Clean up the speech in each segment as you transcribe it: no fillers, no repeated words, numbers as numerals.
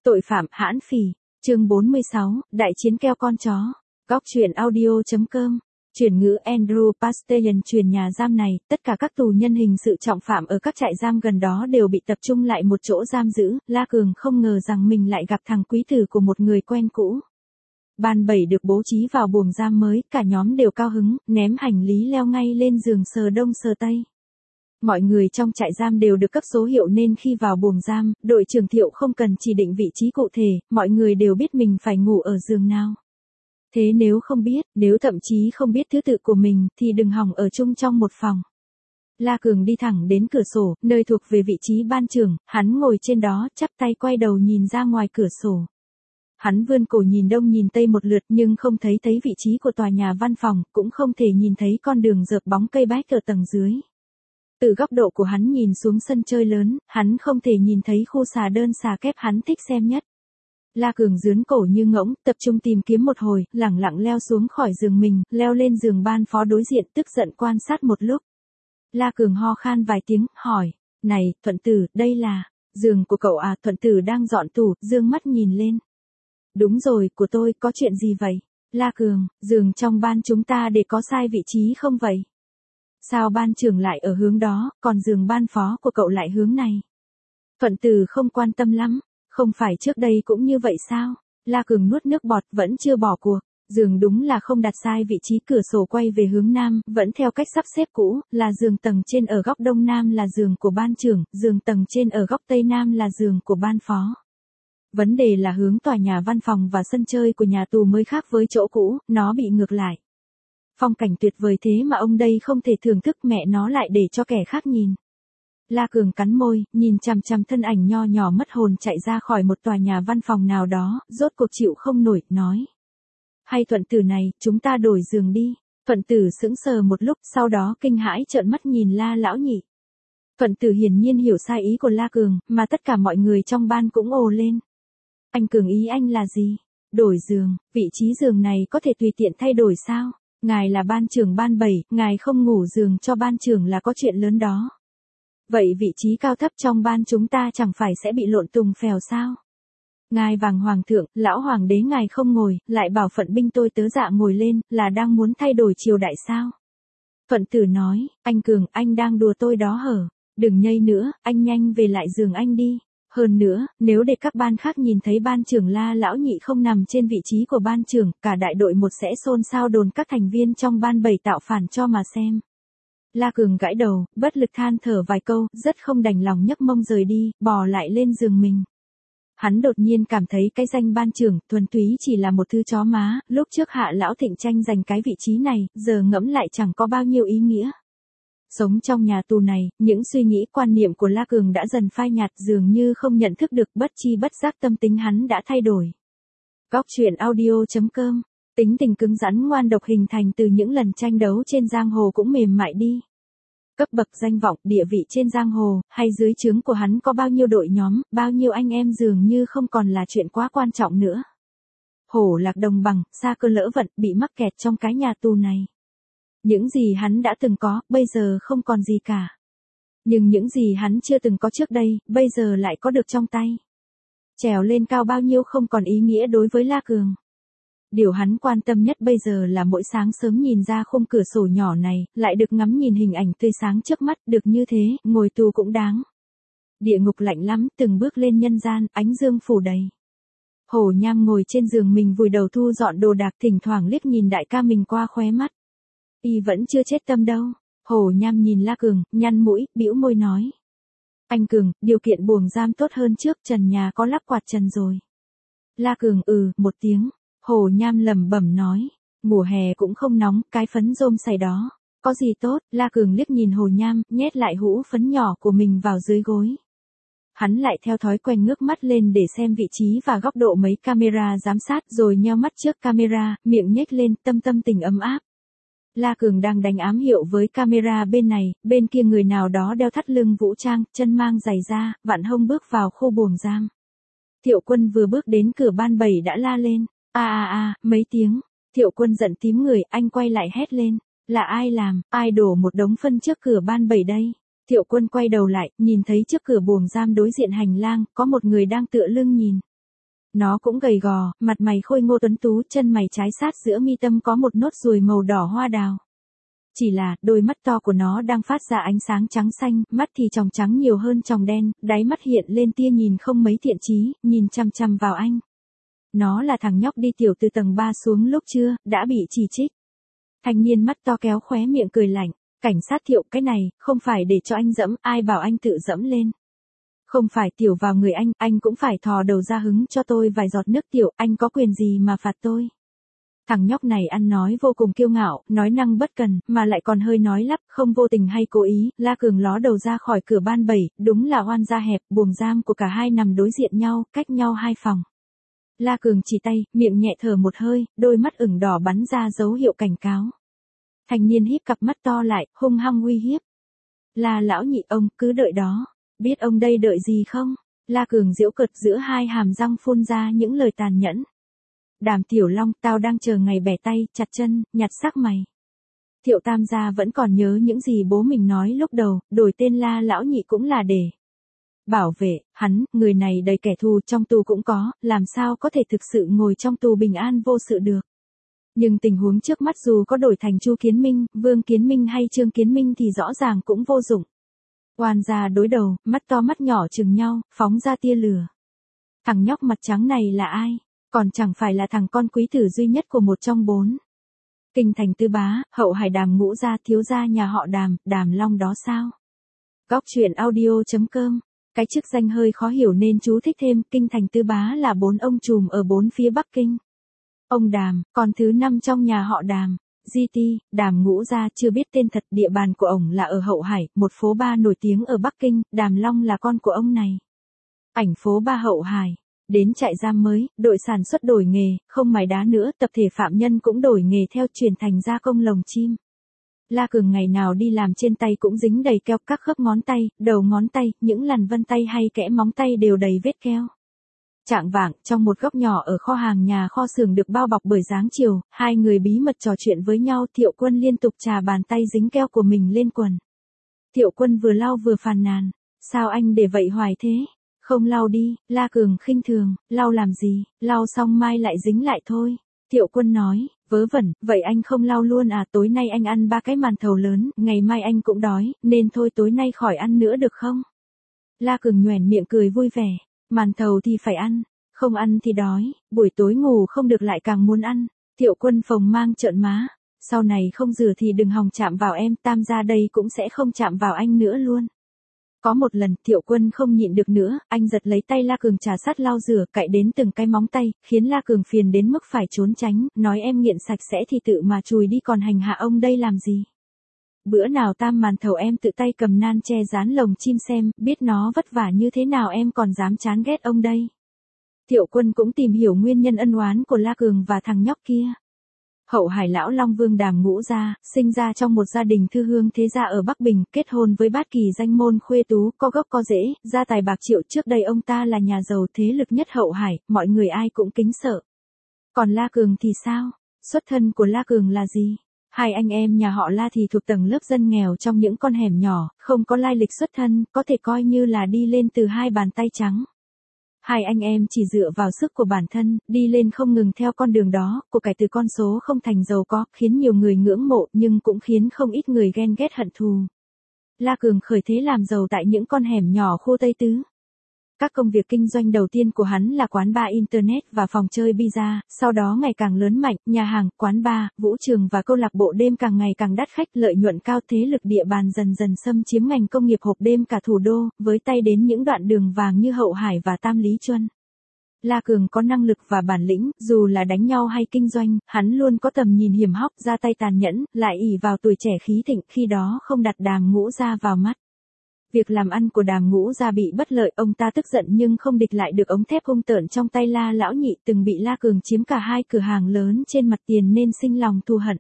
Tội phạm hãn phỉ, chương 46, đại chiến keo con chó. Góc truyện audio.com. Chuyển ngữ Andrew Pasteyan truyền nhà giam này, tất cả các tù nhân hình sự trọng phạm ở các trại giam gần đó đều bị tập trung lại một chỗ giam giữ. La Cường không ngờ rằng mình lại gặp thằng quý tử của một người quen cũ. Ban 7 được bố trí vào buồng giam mới, cả nhóm đều cao hứng, ném hành lý leo ngay lên giường sờ đông sờ tây. Mọi người trong trại giam đều được cấp số hiệu nên khi vào buồng giam, đội trưởng Thiệu không cần chỉ định vị trí cụ thể, mọi người đều biết mình phải ngủ ở giường nào. Thế nếu không biết, nếu thậm chí không biết thứ tự của mình, thì đừng hòng ở chung trong một phòng. La Cường đi thẳng đến cửa sổ, nơi thuộc về vị trí ban trưởng, hắn ngồi trên đó, chắp tay quay đầu nhìn ra ngoài cửa sổ. Hắn vươn cổ nhìn đông nhìn tây một lượt nhưng không thấy vị trí của tòa nhà văn phòng, cũng không thể nhìn thấy con đường dợp bóng cây bách ở tầng dưới. Từ góc độ của hắn nhìn xuống sân chơi lớn, hắn không thể nhìn thấy khu xà đơn xà kép hắn thích xem nhất. La Cường dướn cổ như ngỗng, tập trung tìm kiếm một hồi, lẳng lặng leo xuống khỏi giường mình, leo lên giường ban phó đối diện, tức giận quan sát một lúc. La Cường ho khan vài tiếng, hỏi, này, Thuận Tử, đây là, giường của cậu à? Thuận Tử đang dọn tủ, dương mắt nhìn lên. Đúng rồi, của tôi, có chuyện gì vậy? La Cường, giường trong ban chúng ta để có sai vị trí không vậy? Sao ban trưởng lại ở hướng đó, còn giường ban phó của cậu lại hướng này? Thuận Tử không quan tâm lắm, không phải trước đây cũng như vậy sao? La Cường nuốt nước bọt, vẫn chưa bỏ cuộc. Giường đúng là không đặt sai vị trí, cửa sổ quay về hướng nam, vẫn theo cách sắp xếp cũ, là giường tầng trên ở góc đông nam là giường của ban trưởng, giường tầng trên ở góc tây nam là giường của ban phó. Vấn đề là hướng tòa nhà văn phòng và sân chơi của nhà tù mới khác với chỗ cũ, nó bị ngược lại. Phong cảnh tuyệt vời thế mà ông đây không thể thưởng thức, mẹ nó lại để cho kẻ khác nhìn. La Cường cắn môi, nhìn chằm chằm thân ảnh nho nhỏ mất hồn chạy ra khỏi một tòa nhà văn phòng nào đó, rốt cuộc chịu không nổi, nói. Hay Thuận Tử này, chúng ta đổi giường đi. Thuận Tử sững sờ một lúc, sau đó kinh hãi trợn mắt nhìn La lão nhị. Thuận Tử hiển nhiên hiểu sai ý của La Cường, mà tất cả mọi người trong ban cũng ồ lên. Anh Cường, ý anh là gì? Đổi giường, vị trí giường này có thể tùy tiện thay đổi sao? Ngài là ban trưởng ban 7, ngài không ngủ giường cho ban trưởng là có chuyện lớn đó. Vậy vị trí cao thấp trong ban chúng ta chẳng phải sẽ bị lộn tùng phèo sao? Ngài vàng hoàng thượng, lão hoàng đế ngài không ngồi, lại bảo phận binh tôi tớ dạ ngồi lên, là đang muốn thay đổi triều đại sao? Thuận Tử nói, anh Cường, anh đang đùa tôi đó hở? Đừng nhây nữa, anh nhanh về lại giường anh đi. Hơn nữa, nếu để các ban khác nhìn thấy ban trưởng La lão nhị không nằm trên vị trí của ban trưởng, cả đại đội một sẽ xôn xao đồn các thành viên trong ban 7 tạo phản cho mà xem. La Cường gãi đầu, bất lực than thở vài câu, rất không đành lòng nhấc mông rời đi, bò lại lên giường mình. Hắn đột nhiên cảm thấy cái danh ban trưởng, thuần túy chỉ là một thứ chó má, lúc trước Hạ lão Thịnh tranh giành cái vị trí này, giờ ngẫm lại chẳng có bao nhiêu ý nghĩa. Sống trong nhà tù này, những suy nghĩ quan niệm của La Cường đã dần phai nhạt, dường như không nhận thức được, bất chi bất giác tâm tính hắn đã thay đổi. Góc truyện audio.com. Tính tình cứng rắn ngoan độc hình thành từ những lần tranh đấu trên giang hồ cũng mềm mại đi. Cấp bậc danh vọng, địa vị trên giang hồ, hay dưới trướng của hắn có bao nhiêu đội nhóm, bao nhiêu anh em dường như không còn là chuyện quá quan trọng nữa. Hổ lạc đồng bằng, sa cơ lỡ vận, bị mắc kẹt trong cái nhà tù này. Những gì hắn đã từng có, bây giờ không còn gì cả. Nhưng những gì hắn chưa từng có trước đây, bây giờ lại có được trong tay. Trèo lên cao bao nhiêu không còn ý nghĩa đối với La Cường. Điều hắn quan tâm nhất bây giờ là mỗi sáng sớm nhìn ra khung cửa sổ nhỏ này, lại được ngắm nhìn hình ảnh tươi sáng trước mắt, được như thế, ngồi tù cũng đáng. Địa ngục lạnh lắm, từng bước lên nhân gian, ánh dương phủ đầy. Hổ Nham ngồi trên giường mình vùi đầu thu dọn đồ đạc, thỉnh thoảng liếc nhìn đại ca mình qua khóe mắt. Y vẫn chưa chết tâm đâu. Hổ Nham nhìn La Cường, nhăn mũi, bĩu môi nói. Anh Cường, điều kiện buồng giam tốt hơn trước, trần nhà có lắp quạt trần rồi. La Cường một tiếng. Hổ Nham lẩm bẩm nói. Mùa hè cũng không nóng, cái phấn rôm xài đó. Có gì tốt? La Cường liếc nhìn Hổ Nham, nhét lại hũ phấn nhỏ của mình vào dưới gối. Hắn lại theo thói quen ngước mắt lên để xem vị trí và góc độ mấy camera giám sát, rồi nheo mắt trước camera, miệng nhếch lên, tâm tình ấm áp. La Cường đang đánh ám hiệu với camera bên này, bên kia người nào đó đeo thắt lưng vũ trang, chân mang giày da, vặn hông bước vào khu buồng giam. Thiệu Quân vừa bước đến cửa ban 7 đã la lên. Mấy tiếng. Thiệu Quân giận tím người, anh quay lại hét lên. Là ai làm, ai đổ một đống phân trước cửa ban 7 đây? Thiệu Quân quay đầu lại, nhìn thấy trước cửa buồng giam đối diện hành lang, có một người đang tựa lưng nhìn. Nó cũng gầy gò, mặt mày khôi ngô tuấn tú, chân mày trái sát giữa mi tâm có một nốt ruồi màu đỏ hoa đào. Chỉ là, đôi mắt to của nó đang phát ra ánh sáng trắng xanh, mắt thì tròng trắng nhiều hơn tròng đen, đáy mắt hiện lên tia nhìn không mấy thiện chí, nhìn chằm chằm vào anh. Nó là thằng nhóc đi tiểu từ tầng 3 xuống lúc trưa, đã bị chỉ trích. Thanh niên mắt to kéo khóe miệng cười lạnh, cảnh sát Thiệu, cái này, không phải để cho anh dẫm, ai bảo anh tự dẫm lên. Không phải tiểu vào người anh cũng phải thò đầu ra hứng cho tôi vài giọt nước tiểu, anh có quyền gì mà phạt tôi. Thằng nhóc này ăn nói vô cùng kiêu ngạo, nói năng bất cần, mà lại còn hơi nói lắp, không vô tình hay cố ý. La Cường ló đầu ra khỏi cửa ban 7, đúng là oan gia hẹp, buồng giam của cả hai nằm đối diện nhau, cách nhau 2 phòng. La Cường chỉ tay, miệng nhẹ thở một hơi, đôi mắt ửng đỏ bắn ra dấu hiệu cảnh cáo. Thanh niên híp cặp mắt to lại, hung hăng uy hiếp. La lão nhị, ông cứ đợi đó. Biết ông đây đợi gì không? La Cường giễu cợt giữa hai hàm răng phun ra những lời tàn nhẫn. Đàm Tiểu Long, tao đang chờ ngày bẻ tay, chặt chân, nhặt xác mày. Thiệu Tam gia vẫn còn nhớ những gì bố mình nói lúc đầu, đổi tên La lão nhị cũng là để bảo vệ hắn, người này đầy kẻ thù, trong tù cũng có, làm sao có thể thực sự ngồi trong tù bình an vô sự được. Nhưng tình huống trước mắt dù có đổi thành Chu Kiến Minh, Vương Kiến Minh hay Trương Kiến Minh thì rõ ràng cũng vô dụng. Oan gia đối đầu, mắt to mắt nhỏ chừng nhau, phóng ra tia lửa. Thằng nhóc mặt trắng này là ai? Còn chẳng phải là thằng con quý tử duy nhất của một trong 4. Kinh thành Tư Bá, hậu hải Đàm Ngũ gia, thiếu gia nhà họ Đàm, Đàm Long đó sao? Góc truyện audio.com. Cái chức danh hơi khó hiểu nên chú thích thêm, kinh thành Tư Bá là 4 ông trùm ở 4 phía Bắc Kinh. Ông Đàm, con thứ 5 trong nhà họ Đàm. GT, Đàm Ngũ gia, chưa biết tên thật, địa bàn của ổng là ở Hậu Hải, một phố bar nổi tiếng ở Bắc Kinh, Đàm Long là con của ông này. Ảnh phố bar Hậu Hải. Đến trại giam mới, đội sản xuất đổi nghề, không mài đá nữa, tập thể phạm nhân cũng đổi nghề theo, chuyển thành gia công lồng chim. La Cường ngày nào đi làm trên tay cũng dính đầy keo, các khớp ngón tay, đầu ngón tay, những lằn vân tay hay kẽ móng tay đều đầy vết keo. Chạng vạng, trong một góc nhỏ ở kho hàng nhà kho xưởng được bao bọc bởi dáng chiều, hai người bí mật trò chuyện với nhau. Thiệu Quân liên tục chà bàn tay dính keo của mình lên quần. Thiệu Quân vừa lau vừa phàn nàn, sao anh để vậy hoài thế? Không lau đi. La Cường khinh thường, lau làm gì, lau xong mai lại dính lại thôi. Thiệu Quân nói, vớ vẩn, vậy anh không lau luôn à? Tối nay anh ăn 3 cái màn thầu lớn, ngày mai anh cũng đói, nên thôi tối nay khỏi ăn nữa được không? La Cường nhoẻn miệng cười vui vẻ, màn thầu thì phải ăn, không ăn thì đói, buổi tối ngủ không được lại càng muốn ăn. Thiệu Quân phồng mang trợn má, sau này không rửa thì đừng hòng chạm vào em, Tam gia đây cũng sẽ không chạm vào anh nữa luôn. Có một lần, Thiệu Quân không nhịn được nữa, anh giật lấy tay La Cường trà sát lau rửa, cạy đến từng cái móng tay, khiến La Cường phiền đến mức phải trốn tránh, nói em nghiện sạch sẽ thì tự mà chùi đi, còn hành hạ ông đây làm gì. Bữa nào tam màn thầu em tự tay cầm nan che dán lồng chim xem, biết nó vất vả như thế nào em còn dám chán ghét ông đây. Thiệu Quân cũng tìm hiểu nguyên nhân ân oán của La Cường và thằng nhóc kia. Hậu Hải lão Long Vương Đàm Ngũ gia, sinh ra trong một gia đình thư hương thế gia ở Bắc Bình, kết hôn với bát kỳ danh môn khuê tú, có gốc có rễ, gia tài bạc triệu. Trước đây ông ta là nhà giàu thế lực nhất Hậu Hải, mọi người ai cũng kính sợ. Còn La Cường thì sao? Xuất thân của La Cường là gì? Hai anh em nhà họ La thì thuộc tầng lớp dân nghèo trong những con hẻm nhỏ, không có lai lịch xuất thân, có thể coi như là đi lên từ 2 bàn tay trắng. Hai anh em chỉ dựa vào sức của bản thân, đi lên không ngừng theo con đường đó, của cải từ con số không thành giàu có, khiến nhiều người ngưỡng mộ nhưng cũng khiến không ít người ghen ghét hận thù. La Cường khởi thế làm giàu tại những con hẻm nhỏ khu Tây Tứ. Các công việc kinh doanh đầu tiên của hắn là quán bar internet và phòng chơi pizza, sau đó ngày càng lớn mạnh, nhà hàng, quán bar, vũ trường và câu lạc bộ đêm càng ngày càng đắt khách, lợi nhuận cao, thế lực địa bàn dần dần xâm chiếm ngành công nghiệp hộp đêm cả thủ đô, với tay đến những đoạn đường vàng như Hậu Hải và Tam Lý Chuân. La Cường có năng lực và bản lĩnh, dù là đánh nhau hay kinh doanh, hắn luôn có tầm nhìn hiểm hóc, ra tay tàn nhẫn, lại ỷ vào tuổi trẻ khí thịnh, khi đó không đặt Đàm Ngũ gia vào mắt. Việc làm ăn của Đàm Ngũ gia bị bất lợi, ông ta tức giận nhưng không địch lại được ống thép hung tợn trong tay La lão nhị, từng bị La Cường chiếm cả 2 cửa hàng lớn trên mặt tiền nên sinh lòng thù hận.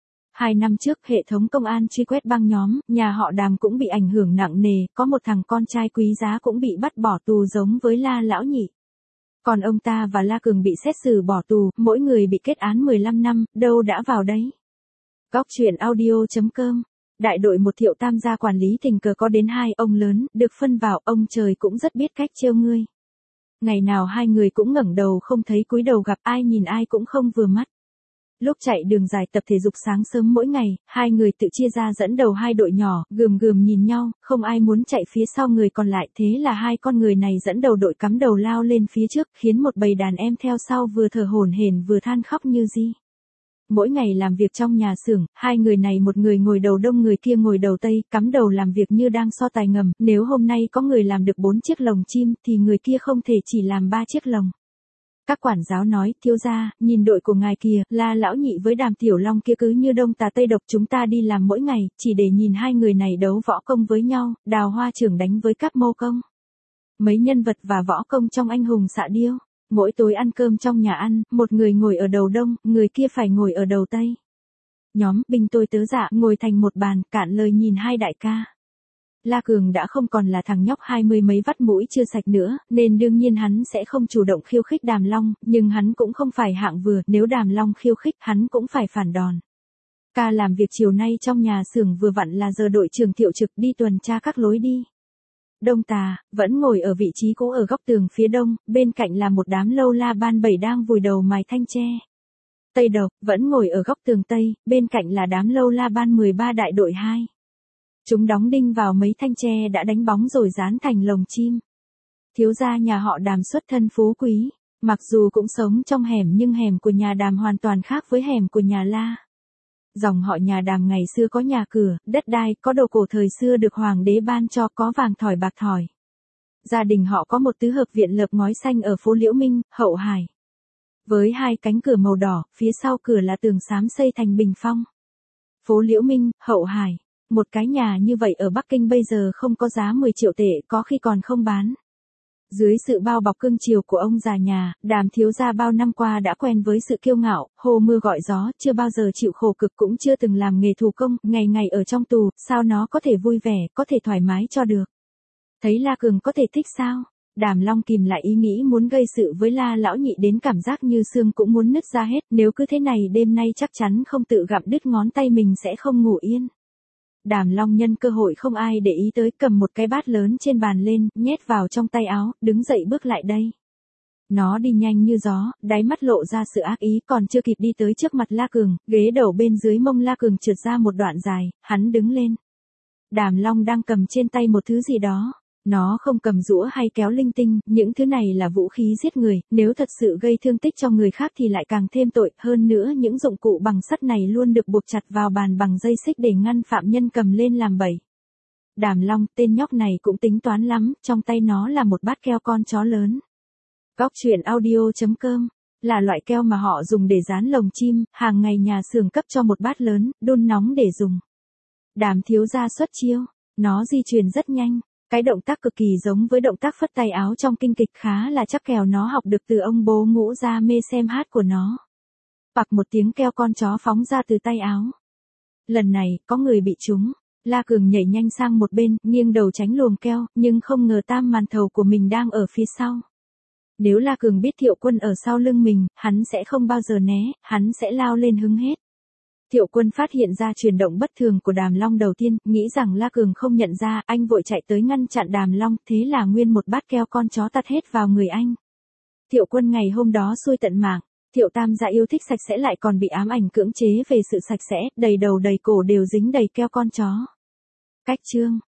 2 năm trước, hệ thống công an truy quét băng nhóm, nhà họ Đàm cũng bị ảnh hưởng nặng nề, có một thằng con trai quý giá cũng bị bắt bỏ tù giống với La lão nhị. Còn ông ta và La Cường bị xét xử bỏ tù, mỗi người bị kết án 15 năm, đâu đã vào đấy. Góc truyện audio.com. Đại đội một Thiệu Tam gia quản lý tình cờ có đến 2 ông lớn, được phân vào, ông trời cũng rất biết cách trêu ngươi. Ngày nào hai người cũng ngẩng đầu không thấy cúi đầu gặp, ai nhìn ai cũng không vừa mắt. Lúc chạy đường dài tập thể dục sáng sớm mỗi ngày, hai người tự chia ra dẫn đầu hai đội nhỏ, gườm gườm nhìn nhau, không ai muốn chạy phía sau người còn lại, thế là hai con người này dẫn đầu đội cắm đầu lao lên phía trước, khiến một bầy đàn em theo sau vừa thở hổn hển vừa than khóc như di. Mỗi ngày làm việc trong nhà xưởng, hai người này một người ngồi đầu đông người kia ngồi đầu tây, cắm đầu làm việc như đang so tài ngầm, nếu hôm nay có người làm được 4 chiếc lồng chim thì người kia không thể chỉ làm 3 chiếc lồng. Các quản giáo nói, thiếu gia, nhìn đội của ngài kìa, La lão nhị với Đàm Tiểu Long kia cứ như đông tà tây độc, chúng ta đi làm mỗi ngày, chỉ để nhìn hai người này đấu võ công với nhau, Đào Hoa trưởng đánh với Cáp Mô Công. Mấy nhân vật và võ công trong Anh hùng xạ điêu. Mỗi tối ăn cơm trong nhà ăn, một người ngồi ở đầu đông, người kia phải ngồi ở đầu tây. Nhóm binh tôi tớ dạ ngồi thành một bàn, cạn lời nhìn hai đại ca. La Cường đã không còn là thằng nhóc 20 mấy vắt mũi chưa sạch nữa, nên đương nhiên hắn sẽ không chủ động khiêu khích Đàm Long, nhưng hắn cũng không phải hạng vừa, nếu Đàm Long khiêu khích hắn cũng phải phản đòn. Ca làm việc chiều nay trong nhà xưởng vừa vặn là giờ đội trưởng Thiệu Trực đi tuần tra các lối đi. Đông Tà, vẫn ngồi ở vị trí cũ ở góc tường phía đông, bên cạnh là một đám lâu la ban 7 đang vùi đầu mài thanh tre. Tây Độc, vẫn ngồi ở góc tường tây, bên cạnh là đám lâu la ban 13 đại đội 2. Chúng đóng đinh vào mấy thanh tre đã đánh bóng rồi dán thành lồng chim. Thiếu gia nhà họ Đàm xuất thân phú quý, mặc dù cũng sống trong hẻm nhưng hẻm của nhà Đàm hoàn toàn khác với hẻm của nhà La. Dòng họ nhà Đàm ngày xưa có nhà cửa, đất đai, có đồ cổ thời xưa được hoàng đế ban cho, có vàng thỏi bạc thỏi. Gia đình họ có một tứ hợp viện lợp ngói xanh ở phố Liễu Minh, Hậu Hải. Với hai cánh cửa màu đỏ, phía sau cửa là tường xám xây thành bình phong. Phố Liễu Minh, Hậu Hải. Một cái nhà như vậy ở Bắc Kinh bây giờ không có giá 10 triệu tệ, có khi còn không bán. Dưới sự bao bọc cưng chiều của ông già nhà, Đàm thiếu gia bao năm qua đã quen với sự kiêu ngạo, hô mưa gọi gió, chưa bao giờ chịu khổ cực, cũng chưa từng làm nghề thủ công, ngày ngày ở trong tù, sao nó có thể vui vẻ, có thể thoải mái cho được. Thấy La Cường có thể thích sao? Đàm Long kìm lại ý nghĩ muốn gây sự với La lão nhị đến cảm giác như xương cũng muốn nứt ra hết, nếu cứ thế này đêm nay chắc chắn không tự gặm đứt ngón tay mình sẽ không ngủ yên. Đàm Long nhân cơ hội không ai để ý tới, cầm một cái bát lớn trên bàn lên, nhét vào trong tay áo, đứng dậy bước lại đây. Nó đi nhanh như gió, đáy mắt lộ ra sự ác ý, còn chưa kịp đi tới trước mặt La Cường, ghế đầu bên dưới mông La Cường trượt ra một đoạn dài, hắn đứng lên. Đàm Long đang cầm trên tay một thứ gì đó. Nó không cầm rũa hay kéo linh tinh, những thứ này là vũ khí giết người, nếu thật sự gây thương tích cho người khác thì lại càng thêm tội, hơn nữa những dụng cụ bằng sắt này luôn được buộc chặt vào bàn bằng dây xích để ngăn phạm nhân cầm lên làm bẫy. Đàm Long, tên nhóc này cũng tính toán lắm, trong tay nó là một bát keo con chó lớn. Góc truyện audio.com là loại keo mà họ dùng để dán lồng chim, hàng ngày nhà xưởng cấp cho một bát lớn, đun nóng để dùng. Đàm thiếu gia xuất chiêu, nó di chuyển rất nhanh. Cái động tác cực kỳ giống với động tác phất tay áo trong kinh kịch, khá là chắc kèo nó học được từ ông bố Ngũ Gia Mê xem hát của nó. Bặc một tiếng keo con chó phóng ra từ tay áo. Lần này, có người bị trúng. La Cường nhảy nhanh sang một bên, nghiêng đầu tránh luồng keo, nhưng không ngờ tam màn thầu của mình đang ở phía sau. Nếu La Cường biết Thiệu Quân ở sau lưng mình, hắn sẽ không bao giờ né, hắn sẽ lao lên hứng hết. Thiệu Quân phát hiện ra chuyển động bất thường của Đàm Long đầu tiên, nghĩ rằng La Cường không nhận ra, anh vội chạy tới ngăn chặn Đàm Long, thế là nguyên một bát keo con chó tạt hết vào người anh. Thiệu Quân ngày hôm đó xui tận mạng, Thiệu Tam gia yêu thích sạch sẽ lại còn bị ám ảnh cưỡng chế về sự sạch sẽ, đầy đầu đầy cổ đều dính đầy keo con chó. Cách chương